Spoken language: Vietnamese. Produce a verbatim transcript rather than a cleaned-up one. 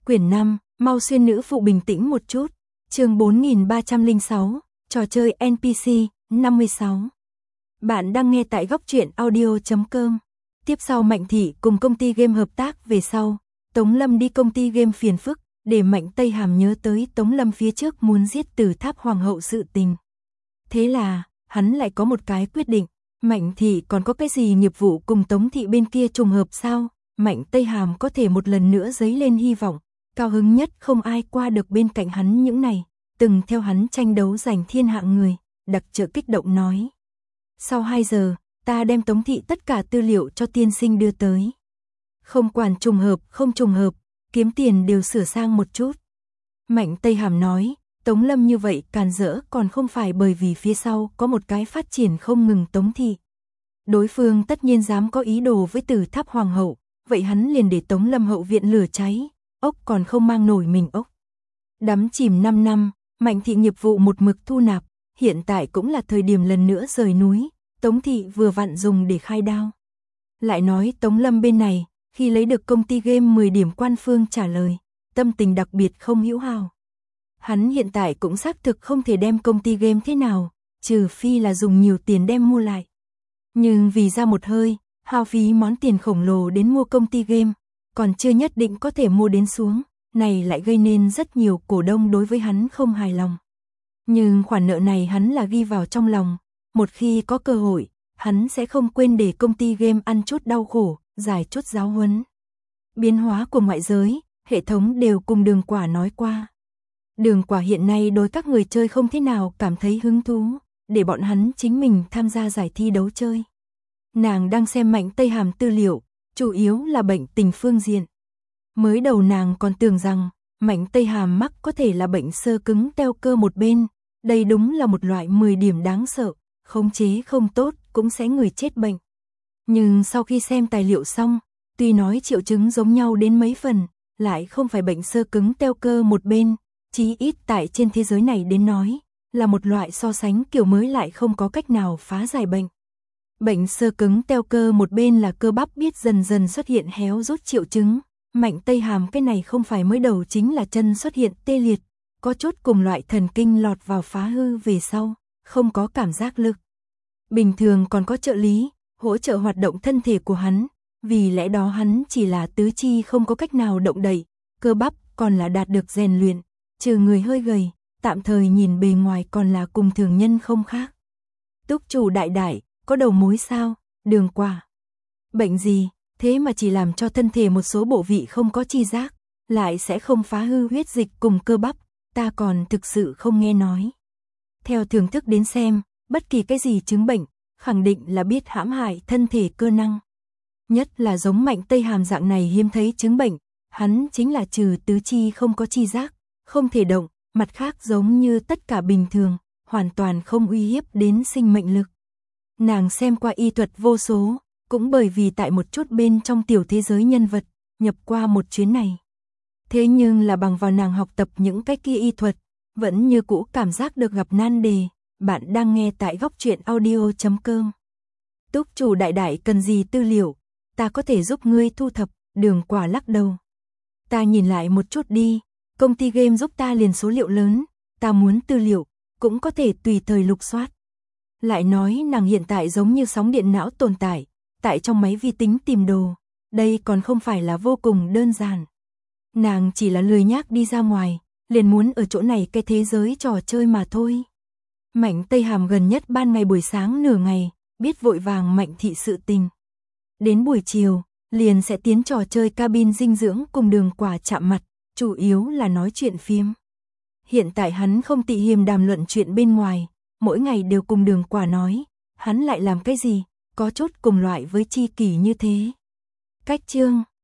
Quyển năm, mau xuyên nữ phụ bình tĩnh một chút. Chương bốn nghìn ba trăm lẻ sáu, trò chơi en pê xê, năm mươi sáu. Bạn đang nghe tại góc truyện audio chấm com. Tiếp sau Mạnh Thị cùng công ty game hợp tác về sau, Tống Lâm đi công ty game phiền phức, để Mạnh Tây Hàm nhớ tới Tống Lâm phía trước muốn giết Tử Tháp Hoàng hậu sự tình. Thế là, hắn lại có một cái quyết định, Mạnh Thị còn có cái gì nghiệp vụ cùng Tống Thị bên kia trùng hợp sao? Mạnh Tây Hàm có thể một lần nữa dấy lên hy vọng, cao hứng nhất không ai qua được bên cạnh hắn những này, từng theo hắn tranh đấu giành thiên hạ người, đặc trợ kích động nói. Sau hai giờ, ta đem Tống Thị tất cả tư liệu cho tiên sinh đưa tới. Không quản trùng hợp, không trùng hợp, kiếm tiền đều sửa sang một chút. Mạnh Tây Hàm nói, Tống Lâm như vậy càn rỡ còn không phải bởi vì phía sau có một cái phát triển không ngừng Tống Thị. Đối phương tất nhiên dám có ý đồ với Tử Tháp Hoàng hậu, vậy hắn liền để Tống Lâm hậu viện lửa cháy, ốc còn không mang nổi mình ốc. Đắm chìm năm năm, Mạnh Thị nghiệp vụ một mực thu nạp, hiện tại cũng là thời điểm lần nữa rời núi, Tống Thị vừa vặn dùng để khai đao. Lại nói Tống Lâm bên này, khi lấy được công ty game mười điểm quan phương trả lời, tâm tình đặc biệt không hữu hào. Hắn hiện tại cũng xác thực không thể đem công ty game thế nào, trừ phi là dùng nhiều tiền đem mua lại. Nhưng vì ra một hơi, hao phí món tiền khổng lồ đến mua công ty game, còn chưa nhất định có thể mua đến xuống, này lại gây nên rất nhiều cổ đông đối với hắn không hài lòng. Nhưng khoản nợ này hắn là ghi vào trong lòng, một khi có cơ hội, hắn sẽ không quên để công ty game ăn chút đau khổ, giải chút giáo huấn. Biến hóa của ngoại giới, hệ thống đều cùng Đường Quả nói qua. Đường Quả hiện nay đối các người chơi không thế nào cảm thấy hứng thú, để bọn hắn chính mình tham gia giải thi đấu chơi. Nàng đang xem Mạnh Tây Hàm tư liệu, chủ yếu là bệnh tình phương diện. Mới đầu nàng còn tưởng rằng, Mạnh Tây Hàm mắc có thể là bệnh xơ cứng teo cơ một bên, đây đúng là một loại mười điểm đáng sợ, khống chế không tốt cũng sẽ người chết bệnh. Nhưng sau khi xem tài liệu xong, tuy nói triệu chứng giống nhau đến mấy phần, lại không phải bệnh xơ cứng teo cơ một bên, chí ít tại trên thế giới này đến nói, là một loại so sánh kiểu mới lại không có cách nào phá giải bệnh. Bệnh xơ cứng teo cơ một bên là cơ bắp biết dần dần xuất hiện héo rút triệu chứng, Mạnh Tây Hàm cái này không phải mới đầu chính là chân xuất hiện tê liệt, có chút cùng loại thần kinh lọt vào phá hư về sau, không có cảm giác lực. Bình thường còn có trợ lý, hỗ trợ hoạt động thân thể của hắn, vì lẽ đó hắn chỉ là tứ chi không có cách nào động đậy, cơ bắp còn là đạt được rèn luyện, trừ người hơi gầy, tạm thời nhìn bề ngoài còn là cùng thường nhân không khác. Túc chủ đại đại, có đầu mối sao? Đường Quả. Bệnh gì, thế mà chỉ làm cho thân thể một số bộ vị không có chi giác, lại sẽ không phá hư huyết dịch cùng cơ bắp, ta còn thực sự không nghe nói. Theo thưởng thức đến xem, bất kỳ cái gì chứng bệnh, khẳng định là biết hãm hại thân thể cơ năng. Nhất là giống Mạnh Tây Hàm dạng này hiếm thấy chứng bệnh, hắn chính là trừ tứ chi không có chi giác, không thể động, mặt khác giống như tất cả bình thường, hoàn toàn không uy hiếp đến sinh mệnh lực. Nàng xem qua y thuật vô số, cũng bởi vì tại một chút bên trong tiểu thế giới nhân vật, nhập qua một chuyến này. Thế nhưng là bằng vào nàng học tập những cái kia y thuật, vẫn như cũ cảm giác được gặp nan đề. Bạn đang nghe tại góc truyện audio chấm com. Túc chủ đại đại cần gì tư liệu, ta có thể giúp ngươi thu thập. Đường Quả lắc đầu. Ta nhìn lại một chút đi, công ty game giúp ta liền số liệu lớn, ta muốn tư liệu, cũng có thể tùy thời lục soát. Lại nói nàng hiện tại giống như sóng điện não tồn tại, tại trong máy vi tính tìm đồ, đây còn không phải là vô cùng đơn giản. Nàng chỉ là lười nhác đi ra ngoài, liền muốn ở chỗ này cái thế giới trò chơi mà thôi. Mạnh Tây Hàm gần nhất ban ngày buổi sáng nửa ngày, biết vội vàng Mạnh Thị sự tình. Đến buổi chiều, liền sẽ tiến trò chơi cabin dinh dưỡng cùng Đường Quả chạm mặt, chủ yếu là nói chuyện phiếm. Hiện tại hắn không tị hiềm đàm luận chuyện bên ngoài, mỗi ngày đều cùng Đường Quả nói, hắn lại làm cái gì, có chút cùng loại với chi kỷ như thế. Cách chương